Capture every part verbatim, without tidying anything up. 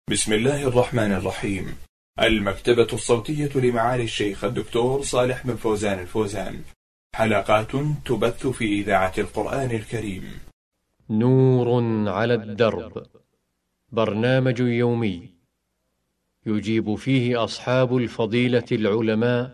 بسم الله الرحمن الرحيم. المكتبة الصوتية لمعالي الشيخ الدكتور صالح بن فوزان الفوزان، حلقات تبث في إذاعة القرآن الكريم. نور على الدرب، برنامج يومي يجيب فيه أصحاب الفضيلة العلماء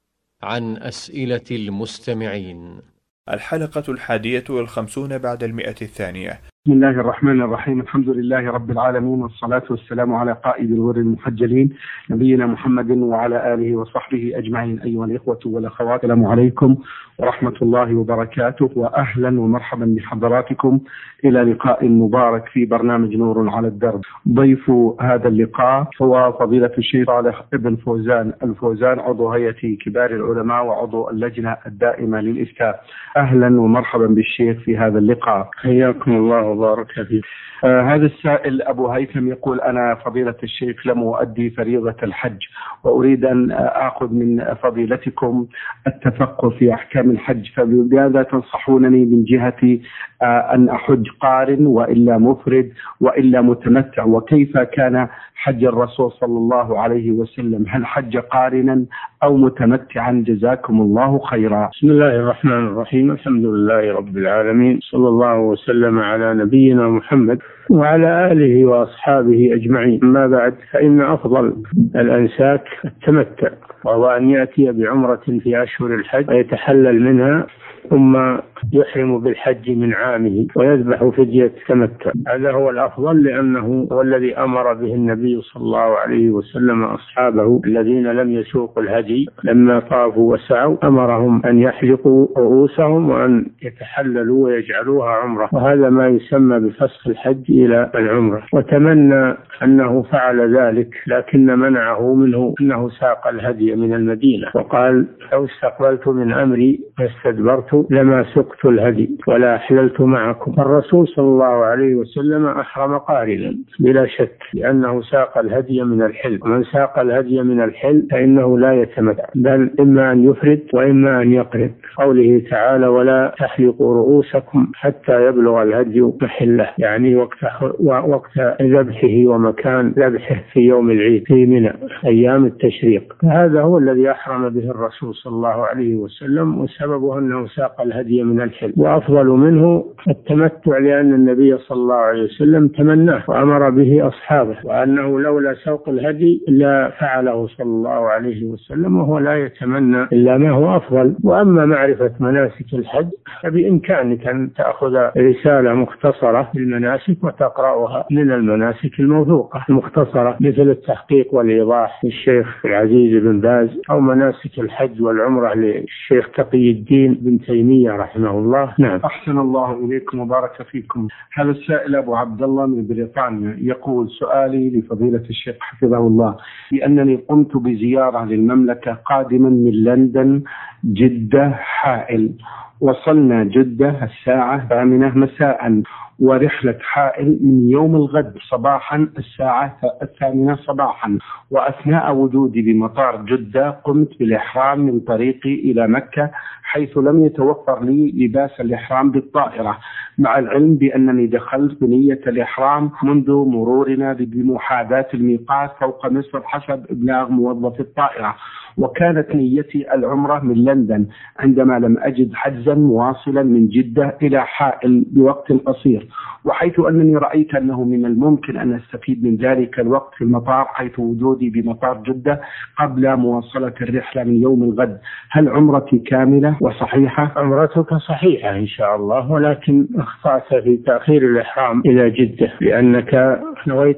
عن أسئلة المستمعين. الحلقة الحادية والخمسون بعد المئة الثانية. بسم الله الرحمن الرحيم. الحمد لله رب العالمين، والصلاة والسلام على قائد الغر المحجلين نبينا محمد وعلى آله وصحبه أجمعين. أيها الإخوة والأخوات، السلام عليكم ورحمة الله وبركاته، وأهلا ومرحبا بحضراتكم إلى لقاء مبارك في برنامج نور على الدرب. ضيف هذا اللقاء هو فضيلة الشيخ صالح بن فوزان الفوزان، عضو هيئة كبار العلماء وعضو اللجنة الدائمة للإفتاء. أهلا ومرحبا بالشيخ في هذا اللقاء. حياكم الله وبارك فيك. آه هذا السائل أبو هيثم يقول: أنا فضيلة الشيخ لم أؤدي فريضة الحج، وأريد أن آخذ من فضيلتكم التفقه في أحكام الحج، فبماذا تنصحونني من جهة آه أن أحج قارن وإلا مفرد وإلا متمتع؟ وكيف كان حج الرسول صلى الله عليه وسلم؟ هل حج قارنا أو متمتعا؟ جزاكم الله خيرا. بسم الله الرحمن الرحيم. الحمد لله رب العالمين، صلى الله وسلم على نبينا محمد وعلى آله وأصحابه أجمعين. أما بعد، فإن أفضل الأنساك التمتع، وهو أن يأتي بعمرة في أشهر الحج ويتحلل منها، ثم يحرم بالحج من عامه ويذبح فدية تمتع. هذا هو الأفضل، لأنه هو الذي أمر به النبي صلى الله عليه وسلم أصحابه الذين لم يسوقوا الهدي لما طافوا وسعوا، أمرهم أن يحلقوا رؤوسهم وأن يتحللوا ويجعلوها عمرة، وهذا ما يسمى بفسخ الحج إلى العمرة. وتمنى أنه فعل ذلك، لكن منعه منه أنه ساق الهدي من المدينة، وقال: لو استقبلت من أمري واستدبرت لما سقت الهدي ولا أحللت معكم. الرسول صلى الله عليه وسلم أحرم قارنا بلا شك، لأنه ساق الهدي من الحل، ومن ساق الهدي من الحل فإنه لا يتمتع، بل إما أن يفرد وإما أن يقرن. قوله تعالى: ولا تحلقوا رؤوسكم حتى يبلغ الهدي محله، يعني وقت وقت ذبحه ومكان ذبحه في يوم العيد في منى أيام التشريق. هذا هو الذي أحرم به الرسول صلى الله عليه وسلم، وسببه أنه ساق الهدي من الحل. وأفضل منه التمتع، لأن النبي صلى الله عليه وسلم تمناه وأمر به أصحابه، وأنه لولا سوق الهدي لا فعله صلى الله عليه وسلم، وهو لا يتمنى إلا ما هو أفضل. وأما معرفة مناسك الحج فبإمكانك أن تأخذ رسالة مختصرة في المناسك وتقرأها من المناسك الموثوقة المختصرة، مثل التحقيق والإيضاح للشيخ العزيز بن باز، أو مناسك الحج والعمرة للشيخ تقي الدين بن تيمية رحمه الله. نعم. أحسن الله إليكم وبارك فيكم. هذا السائل أبو عبد الله من بريطانيا يقول: سؤالي لفضيلة الشيخ حفظه الله، بأنني قمت بزيارة للمملكة قادما من لندن جدة حائل. وصلنا جدة الساعة الثامنة مساء، ورحلة حائل من يوم الغد صباحا الساعة الثامنة صباحا. وأثناء وجودي بمطار جدة قمت بالإحرام من طريقي إلى مكة، حيث لم يتوفر لي لباس الإحرام بالطائرة، مع العلم بأنني دخلت بنية الإحرام منذ مرورنا بمحاذاة الميقات فوق مصر حسب إبلاغ موظف الطائرة. وكانت نيتي العمرة من لندن، عندما لم أجد حجزا مواصلا من جدة إلى حائل بوقت قصير، وحيث أنني رأيت أنه من الممكن أن أستفيد من ذلك الوقت في المطار، حيث وجودي بمطار جدة قبل مواصلة الرحلة من يوم الغد. هل عمرتي كاملة وصحيحة؟ عمرتك صحيحة إن شاء الله، ولكن أخطأت في تأخير الإحرام إلى جدة، لأنك نويت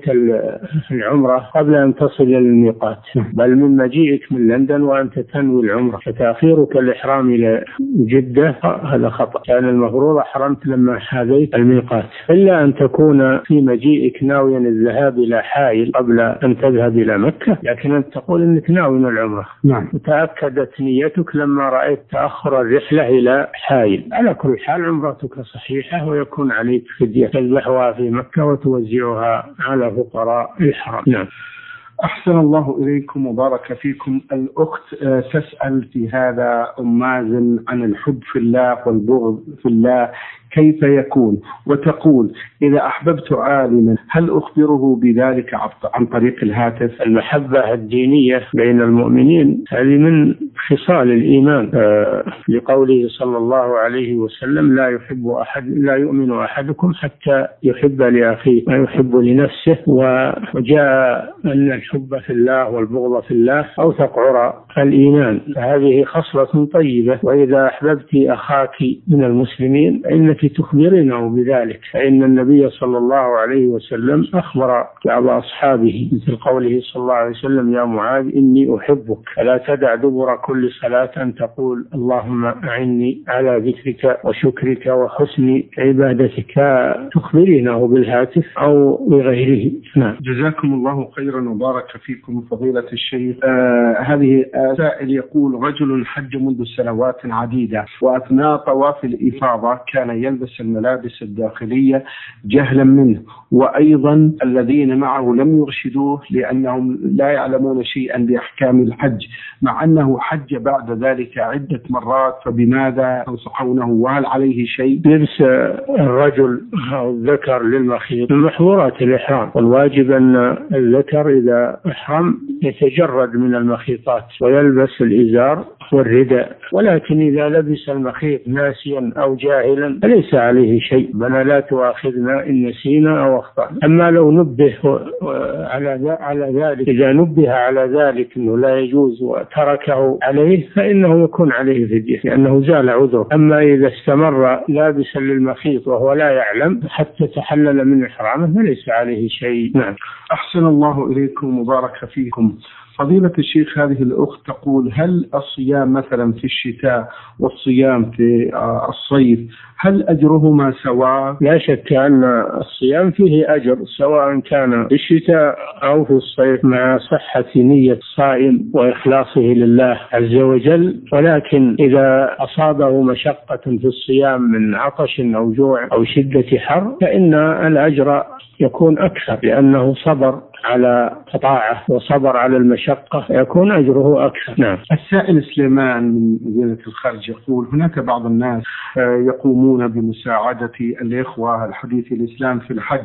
العمرة قبل أن تصل إلى الميقات، بل من مجيئك من لندن وأنت تنوي العمرة، فتأخيرك الإحرام إلى جدة هذا خطأ. كان المفروض أحرمت لما حاذيت الميقات، إلا أن تكون في مجيئك ناويا الذهاب إلى حائل قبل أن تذهب إلى مكة، لكن أن تقول أنك ناوي العمرة. نعم. وتأكدت نيتك لما رأيت تأخر الرحلة إلى حائل. على كل حال عمرتك صحيحة، ويكون عليك فدية تذبحها في مكة وتوزعها على فقراء الحرم. نعم. أحسن الله إليكم وبارك فيكم. الأخت تسأل في هذا أم مازن عن الحب في الله والبغض في الله، كيف يكون؟ وتقول إذا أحببت عالما هل أخبره بذلك عن طريق الهاتف؟ المحبة الدينية بين المؤمنين هذه من خصال الإيمان، آه لقوله صلى الله عليه وسلم لا يحب أحد لا يؤمن أحدكم حتى يحب لأخيه ما يحب لنفسه. وجاء أن الحب في الله والبغض في الله أوثق عرى الإيمان، فهذه خصلة طيبة. وإذا أحببت أخاك من المسلمين فإنك تخبرينه بذلك، فإن النبي صلى الله عليه وسلم أخبر بعض أصحابه مثل قوله صلى الله عليه وسلم يا معاذ إني أحبك فلا تدع دبر كل صلاة أن تقول اللهم أعني على ذكرك وشكرك وحسن عبادتك، تخبرينه بالهاتف أو بغيره. نعم. جزاكم الله خيرا وبارك فيكم فضيلة الشيخ. آه هذه سائل يقول رجل حج منذ سنوات عديدة وأثناء طواف الإفاضة كان يلبس الملابس الداخلية جهلا منه، وأيضا الذين معه لم يرشدوه لأنهم لا يعلمون شيئا بأحكام الحج، مع أنه حج بعد ذلك عدة مرات، فبماذا تنصحونه وهل عليه شيء؟ لبس الرجل أو الذكر للمخيط من محظورات الإحرام، والواجب أن الذكر إذا أحرم يتجرد من المخيطات ويلبس الإزار والرداء، ولكن إذا لبس المخيط ناسيا أو جاهلا فليس عليه شيء، بل لا تؤاخذنا إن نسينا أو أخطأنا. أما لو نبه على على ذلك إذا نبه على ذلك أنه لا يجوز وتركه عليه فإنه يكون عليه فدية لأنه زال عذره. أما إذا استمر لابسا للمخيط وهو لا يعلم حتى تحلل من إحرامه فليس عليه شيء. نعم. أحسن الله إليكم وبارك فيكم. فضيلة الشيخ هذه الأخت تقول هل الصيام مثلا في الشتاء والصيام في الصيف هل أجرهما سواء؟ لا شك أن الصيام فيه أجر سواء كان في الشتاء أو في الصيف مع صحة نية الصائم وإخلاصه لله عز وجل، ولكن إذا أصابه مشقة في الصيام من عطش أو جوع أو شدة حر فإن الأجر يكون أكثر لأنه صبر على قطاعه وصبر على المشقة يكون أجره أكثر. نعم. السائل سليمان من مدينة الخرج يقول هناك بعض الناس يقومون بمساعدة الإخوة الحديث الإسلام في الحج،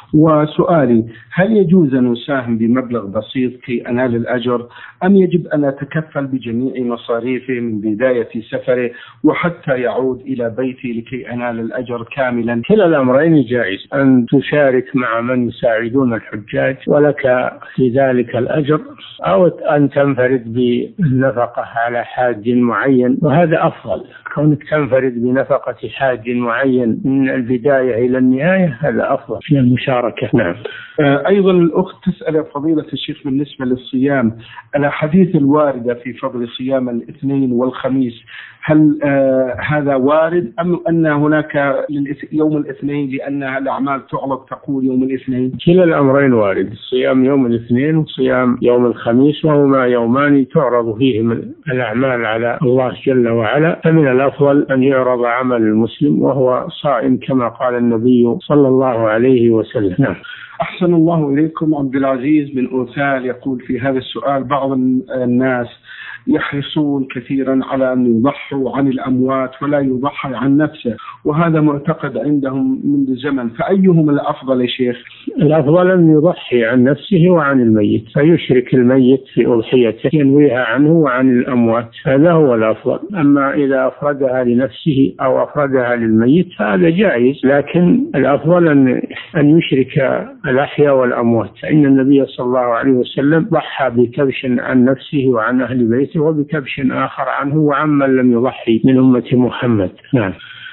وسؤالي هل يجوز أن أساهم بمبلغ بسيط كي أنال الأجر أم يجب أن أتكفل بجميع مصاريفه من بداية سفره وحتى يعود إلى بيتي لكي أنال الأجر كاملا؟ كلا الأمرين جائز، أن تشارك مع من يساعدون الحجاج ولك في ذلك الأجر، أو أن تنفرد بالنفقة على حاج معين، وهذا أفضل. كونك تنفرد بنفقة حاج معين من البداية إلى النهاية هذا أفضل في المشاركة. نعم. أيضا الأخت تسأل فضيلة الشيخ بالنسبة للصيام الأحاديث الواردة في فضل صيام الاثنين والخميس هل آه هذا وارد أم أن هناك يوم الاثنين لأنها الأعمال تعرض تقول يوم الاثنين؟ كلا الأمرين وارد، الصيام يوم الاثنين وصيام يوم الخميس، وهما يومان تعرض فيهم الأعمال على الله جل وعلا، فمن الأفضل أن يعرض عمل المسلم وهو صائم كما قال النبي صلى الله عليه وسلم. نعم. أحسن الله إليكم. عبد العزيز من أوثال يقول في هذا السؤال بعض الناس يحرصون كثيرا على أن يضحوا عن الأموات ولا يضحي عن نفسه، وهذا معتقد عندهم منذ زمن، فأيهم الأفضل يا شيخ؟ الأفضل أن يضحي عن نفسه وعن الميت، فيشرك الميت في أضحيته ينويها عنه وعن الأموات، هذا هو الأفضل. أما إذا أفردها لنفسه أو أفردها للميت فهذا جائز، لكن الأفضل أن أن يشرك الأحياء والأموات، فإن النبي صلى الله عليه وسلم ضحى بكبش عن نفسه وعن أهل بيته وبكبش آخر عنه وعمن لم يضحي من أمة محمد. نعم.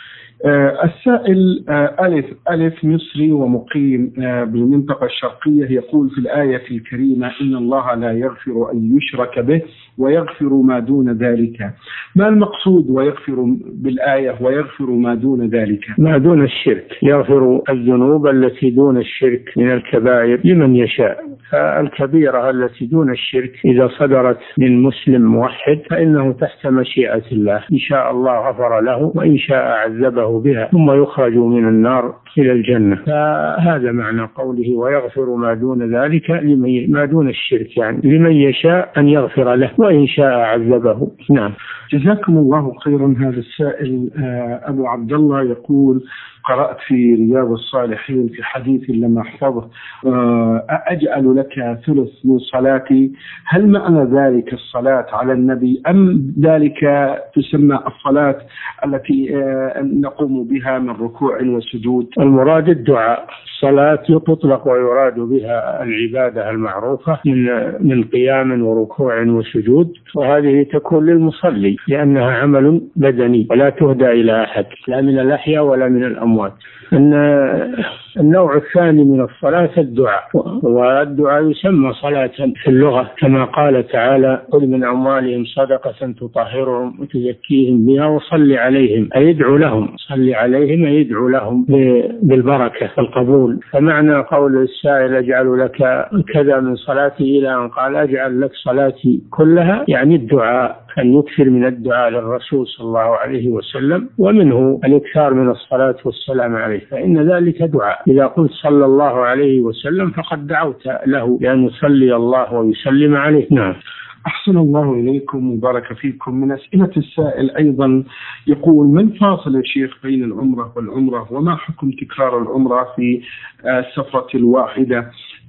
آه السائل آه ألف ألف مصري ومقيم آه بالمنطقة الشرقية يقول في الآية الكريمة إن الله لا يغفر أن يشرك به ويغفر ما دون ذلك، ما المقصود ويغفر بالآية ويغفر ما دون ذلك؟ ما دون الشرك، يغفر الذنوب التي دون الشرك من الكبائر لمن يشاء، فالكبيرة التي دون الشرك إذا صدرت من مسلم موحد فإنه تحت مشيئة الله، إن شاء الله غفر له وإن شاء عذبه بها ثم يخرج من النار إلى الجنة. فهذا معنى قوله ويغفر ما دون ذلك لمن ما دون الشرك، يعني لمن يشاء أن يغفر له وإن شاء عذبه. نعم. جزاكم الله خيرا. هذا السائل أبو عبد الله يقول: قرأت في رياض الصالحين في حديث لم أحفظه: أجعل لك ثلث من صلاتي، هل معنى ذلك الصلاة على النبي أم ذلك تسمى الصلاة التي نقوم بها من ركوع وسجود؟ المراد الدعاء. الصلاة تطلق ويراد بها العبادة المعروفة من من قيام وركوع وسجود، وهذه تكون للمصلي لأنها عمل بدني ولا تهدى إلى أحد لا من الأحياء ولا من الأموات. أن النوع الثاني من الصلاة الدعاء، والدعاء يسمى صلاة في اللغة كما قال تعالى: خذ من أموالهم صدقة تطهرهم وتزكيهم بها وصل عليهم، أي يدعو لهم، صل عليهم أي يدعو لهم بالبركة والقبول. فمعنى قول السائل أجعل لك كذا من صلاتي إلى أن قال أجعل لك صلاتي كلها، يعني الدعاء، أن يكثر من الدعاء للرسول صلى الله عليه وسلم، ومنه الإكثار من الصلاة والسلام عليه، فإن ذلك دعاء. إذا قلت صلى الله عليه وسلم فقد دعوت له بأن يصلي الله ويسلم عليه. نعم. أحسن الله إليكم وبارك فيكم. من أسئلة السائل أيضا يقول: ما الفاصل يا شيخ بين العمرة والعمرة، وما حكم تكرار العمرة في السفرة الواحدة؟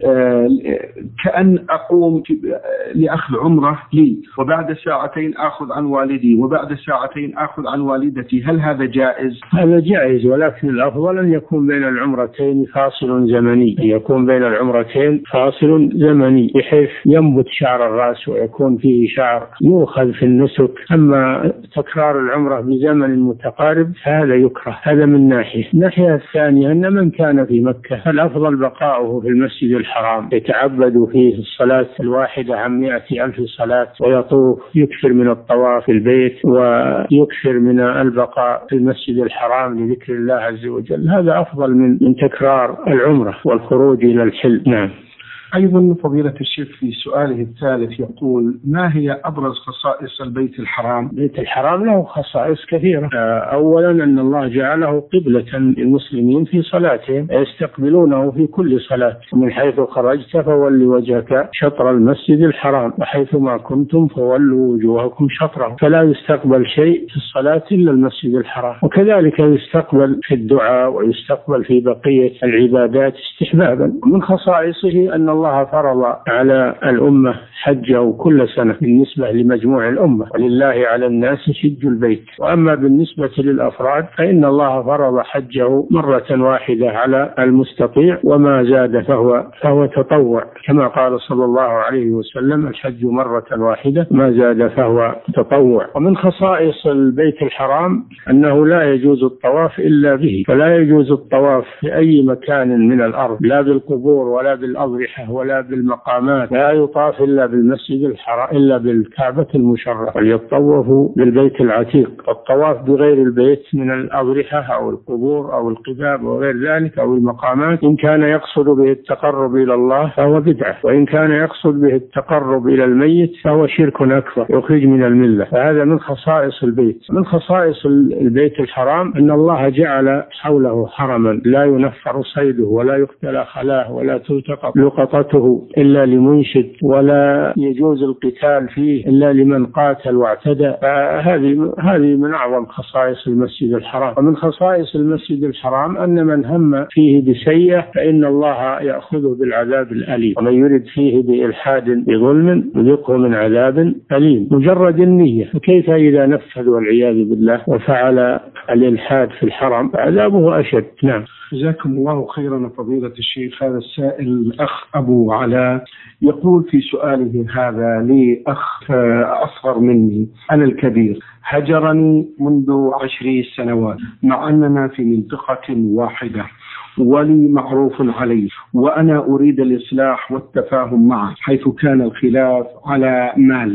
كأن أقوم لأخذ عمرة لي وبعد ساعتين أخذ عن والدي وبعد ساعتين أخذ عن والدتي، هل هذا جائز؟ هذا جائز، ولكن الأفضل أن يكون بين العمرتين فاصل زمني، يكون بين العمرتين فاصل زمني بحيث ينبت شعر الرأس ويكون فيه شعر يؤخذ في النسك. أما تكرار العمرة بزمن متقارب فهذا يكره. هذا من ناحية. الناحية الثانية أن من كان في مكة فالأفضل بقاؤه في المسجد الحرام يتعبد فيه الصلاة الواحدة عن مئة ألف صلاة، ويطوف، يكثر من الطواف في البيت ويكثر من البقاء في المسجد الحرام لذكر الله عز وجل. هذا أفضل من, من تكرار العمرة والخروج إلى الحل. نعم. أيضا فضيلة الشيخ في سؤاله الثالث يقول: ما هي أبرز خصائص البيت الحرام؟ البيت الحرام له خصائص كثيرة. أولا أن الله جعله قبلة للمسلمين في صلاتهم، يستقبلونه في كل صلاة. ومن حيث خرجت فول وجهك شطر المسجد الحرام وحيثما كنتم فولوا وجوهكم شطره، فلا يستقبل شيء في الصلاة إلا المسجد الحرام. وكذلك يستقبل في الدعاء ويستقبل في بقية العبادات استحبابا. ومن خصائصه أن الله الله فرض على الأمة حجه كل سنة بالنسبة لمجموع الأمة، ولله على الناس حج البيت. وأما بالنسبة للأفراد فإن الله فرض حجه مرة واحدة على المستطيع، وما زاد فهو, فهو تطوع، كما قال صلى الله عليه وسلم: الحج مرة واحدة، ما زاد فهو تطوع. ومن خصائص البيت الحرام أنه لا يجوز الطواف إلا به، فلا يجوز الطواف في أي مكان من الأرض، لا بالقبور ولا بالأضرحة ولا بالمقامات، لا يطاف إلا بالمسجد الحرام إلا بالكعبة المشرفة، وليطوفوا بالبيت العتيق. الطواف بغير البيت من الأضرحة أو القبور أو القباب وغير ذلك أو المقامات إن كان يقصد به التقرب إلى الله فهو بدعة، وإن كان يقصد به التقرب إلى الميت فهو شرك أكبر يخرج من الملة. فهذا من خصائص البيت. من خصائص البيت الحرام أن الله جعل حوله حرما لا ينفر صيده ولا يقتل خلاه ولا تلتقط لقطته إلا لمنشد، ولا يجوز القتال فيه إلا لمن قاتل واعتدى. فهذه هذه من أعظم خصائص المسجد الحرام. ومن خصائص المسجد الحرام أن من هم فيه بسيئة فإن الله يأخذه بالعذاب الأليم، ومن يرد فيه بإلحاد بظلم يذقه من عذاب أليم. مجرد النية، فكيف إذا نفذ والعياذ بالله وفعل الإلحاد في الحرم فعذابه أشد. نعم. جزاكم الله خيرا فضيلة الشيخ. هذا السائل الأخ أبو علاء يقول في سؤاله هذا: لي أخ أصغر مني، أنا الكبير، هجرني منذ عشرين سنوات، مع أننا في منطقة واحدة ولي معروف عليه، وأنا أريد الإصلاح والتفاهم معه حيث كان الخلاف على مال.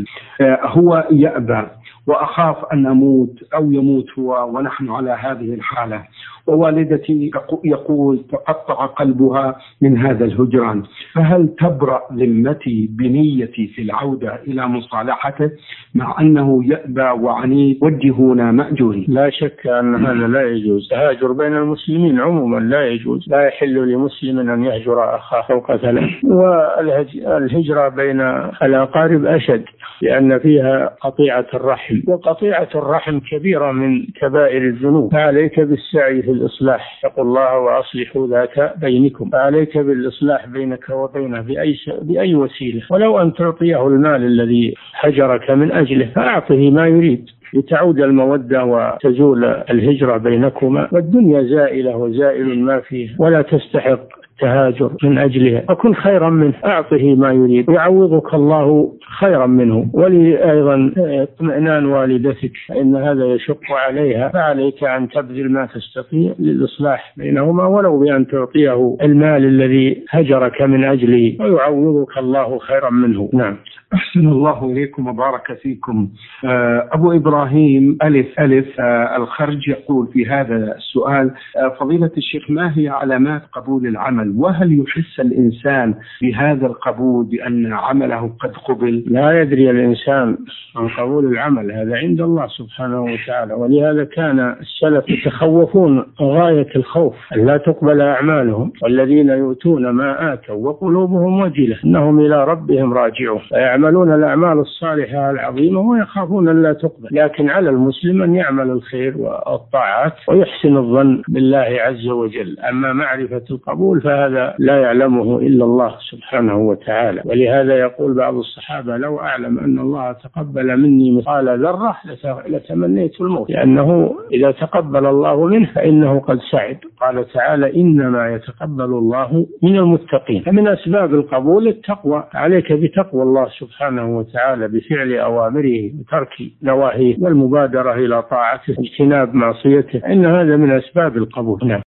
هو يأبى وأخاف أن أموت أو يموت هو ونحن على هذه الحالة، ووالدتي يقول تقطع قلبها من هذا الهجران، فهل تبرأ ذمتي بنيتي في العودة إلى مصالحته مع أنه يأبى وعنيد وجهونا مأجورين؟ لا شك أن هذا لا يجوز. التهاجر بين المسلمين عموما لا يجوز، لا يحل لمسلم أن يهجر أخاه فوق ثلاث. والهجرة بين الأقارب أشد لأن فيها قطيعة الرحم، وقطيعة الرحم كبيرة من كبائر الذنوب، فعليك بالسعي في الإصلاح، اتقوا الله وأصلحوا ذات بينكم، فعليك بالإصلاح بينك وبينه بأي, بأي وسيلة، ولو أن تعطيه المال الذي هجرك من أجله فأعطه ما يريد لتعود المودة وتزول الهجرة بينكما، والدنيا زائلة وزائل ما فيها ولا تستحق التهاجر من أجلها، فكن خيرا منه، أعطه ما يريد ويعوضك الله خيرا منه. ولي أيضا اطمئنان والدتك فإن هذا يشق عليها، فعليك أن تبذل ما تستطيع للإصلاح بينهما ولو بأن تعطيه المال الذي هجرك من أجله ويعوضك الله خيرا منه. نعم. أحسن الله إليكم وبارك فيكم. أبو إبراهيم ألف ألف الخرج يقول في هذا السؤال: فضيلة الشيخ، ما هي علامات قبول العمل؟ وهل يحس الإنسان بهذا القبول بأن عمله قد قبل؟ لا يدري الإنسان عن قبول العمل، هذا عند الله سبحانه وتعالى، ولهذا كان السلف يتخوفون غاية الخوف أن لا تقبل أعمالهم، والذين يؤتون ما آتوا وقلوبهم وجلة أنهم إلى ربهم راجعون، يعملون الأعمال الصالحة العظيمة ويخافون أن لا تقبل. لكن على المسلم أن يعمل الخير والطاعات ويحسن الظن بالله عز وجل. أما معرفة القبول فهذا لا يعلمه إلا الله سبحانه وتعالى، ولهذا يقول بعض الصحابة: لو أعلم أن الله تقبل مني مثقال ذرة لتمنيت الموت، لأنه إذا تقبل الله منه فإنه قد سعد. قال تعالى: إنما يتقبل الله من المتقين. فمن أسباب القبول التقوى، عليك بتقوى الله سبحانه وتعالى بفعل أوامره وترك نواهيه والمبادرة إلى طاعته واجتناب معصيته، إن هذا من أسباب القبول. نعم.